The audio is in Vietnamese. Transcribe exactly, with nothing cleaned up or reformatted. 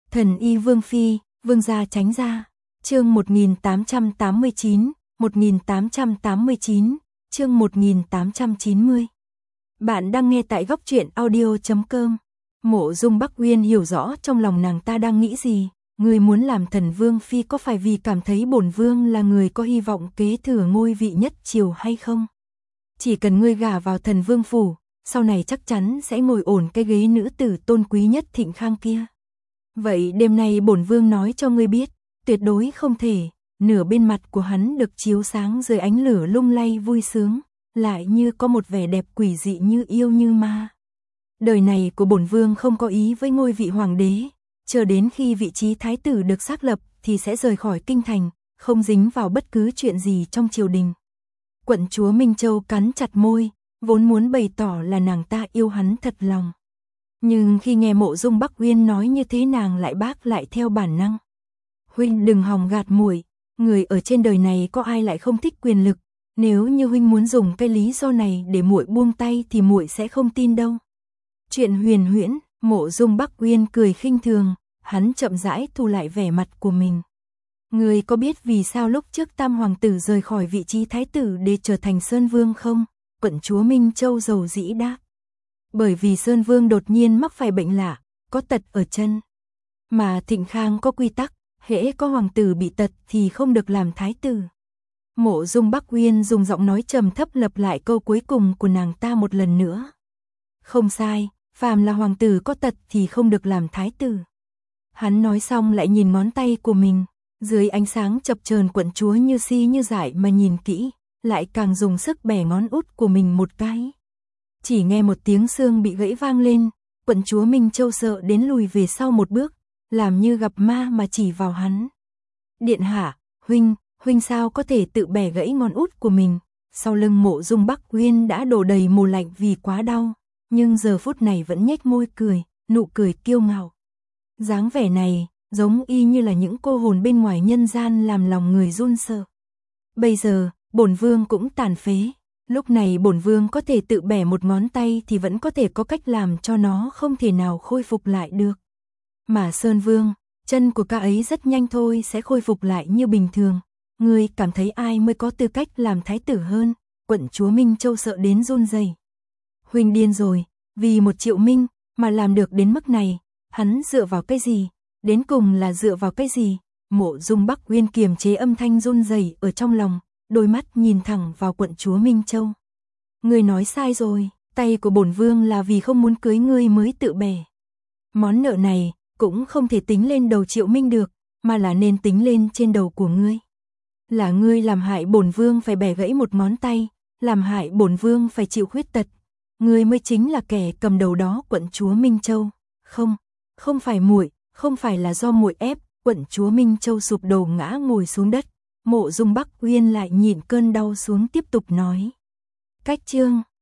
Thần y Vương Phi, Vương gia tránh ra. Chương một nghìn tám trăm tám mươi chín, một nghìn tám trăm tám mươi chín, chương một nghìn tám trăm chín mươi. Bạn đang nghe tại góc truyện audio chấm com. Mộ Dung Bắc Uyên hiểu rõ trong lòng nàng ta đang nghĩ gì. Người muốn làm thần Vương Phi có phải vì cảm thấy bổn Vương là người có hy vọng kế thừa ngôi vị nhất triều hay không? Chỉ cần ngươi gả vào thần Vương phủ, sau này chắc chắn sẽ ngồi ổn cái ghế nữ tử tôn quý nhất Thịnh Khang kia. Vậy đêm nay bổn Vương nói cho ngươi biết, tuyệt đối không thể. Nửa bên mặt của hắn được chiếu sáng dưới ánh lửa lung lay vui sướng, lại như có một vẻ đẹp quỷ dị như yêu như ma. Đời này của bổn Vương không có ý với ngôi vị hoàng đế, chờ đến khi vị trí thái tử được xác lập thì sẽ rời khỏi kinh thành, không dính vào bất cứ chuyện gì trong triều đình. Quận chúa Minh Châu cắn chặt môi, vốn muốn bày tỏ là nàng ta yêu hắn thật lòng. Nhưng khi nghe Mộ Dung Bắc Uyên nói như thế nàng lại bác lại theo bản năng. Huynh đừng hòng gạt muội, người ở trên đời này có ai lại không thích quyền lực, nếu như huynh muốn dùng cái lý do này để muội buông tay thì muội sẽ không tin đâu. Chuyện huyền huyễn, Mộ Dung Bắc Uyên cười khinh thường, hắn chậm rãi thu lại vẻ mặt của mình. Người có biết vì sao lúc trước Tam hoàng tử rời khỏi vị trí thái tử để trở thành Sơn Vương không? Quận chúa Minh Châu dầu dĩ đáp. Bởi vì Sơn Vương đột nhiên mắc phải bệnh lạ, có tật ở chân. Mà Thịnh Khang có quy tắc, hễ có hoàng tử bị tật thì không được làm thái tử. Mộ Dung Bắc Uyên dùng giọng nói trầm thấp lặp lại câu cuối cùng của nàng ta một lần nữa. Không sai, phàm là hoàng tử có tật thì không được làm thái tử. Hắn nói xong lại nhìn ngón tay của mình, dưới ánh sáng chập chờn quận chúa như si như dại mà nhìn kỹ, lại càng dùng sức bẻ ngón út của mình một cái. Chỉ nghe một tiếng xương bị gãy vang lên, quận chúa Minh Châu sợ đến lùi về sau một bước, làm như gặp ma mà chỉ vào hắn. Điện hạ, huynh, huynh sao có thể tự bẻ gãy ngón út của mình? Sau lưng Mộ Dung Bắc Uyên đã đổ đầy mồ lạnh vì quá đau, nhưng giờ phút này vẫn nhếch môi cười, nụ cười kiêu ngạo. Dáng vẻ này, giống y như là những cô hồn bên ngoài nhân gian làm lòng người run sợ. Bây giờ, bổn Vương cũng tàn phế. Lúc này bổn Vương có thể tự bẻ một ngón tay thì vẫn có thể có cách làm cho nó không thể nào khôi phục lại được. Mà Sơn Vương, chân của ca ấy rất nhanh thôi sẽ khôi phục lại như bình thường. Ngươi cảm thấy ai mới có tư cách làm thái tử hơn? Quận chúa Minh Châu sợ đến run rẩy. Huynh điên rồi, vì một triệu minh mà làm được đến mức này, hắn dựa vào cái gì? Đến cùng là dựa vào cái gì? Mộ Dung Bắc Uyên kiềm chế âm thanh run rẩy ở trong lòng, đôi mắt nhìn thẳng vào quận chúa Minh Châu. Ngươi nói sai rồi, tay của bổn Vương là vì không muốn cưới ngươi mới tự bẻ. Món nợ này cũng không thể tính lên đầu Triệu Minh được, mà là nên tính lên trên đầu của ngươi. Là ngươi làm hại bổn Vương phải bẻ gãy một ngón tay, làm hại bổn Vương phải chịu khuyết tật. Ngươi mới chính là kẻ cầm đầu đó, quận chúa Minh Châu. Không, không phải muội, không phải là do muội ép. Quận chúa Minh Châu sụp đổ ngã ngồi xuống đất. Mộ Dung Bắc Uyên lại nhịn cơn đau xuống tiếp tục nói. Cách chương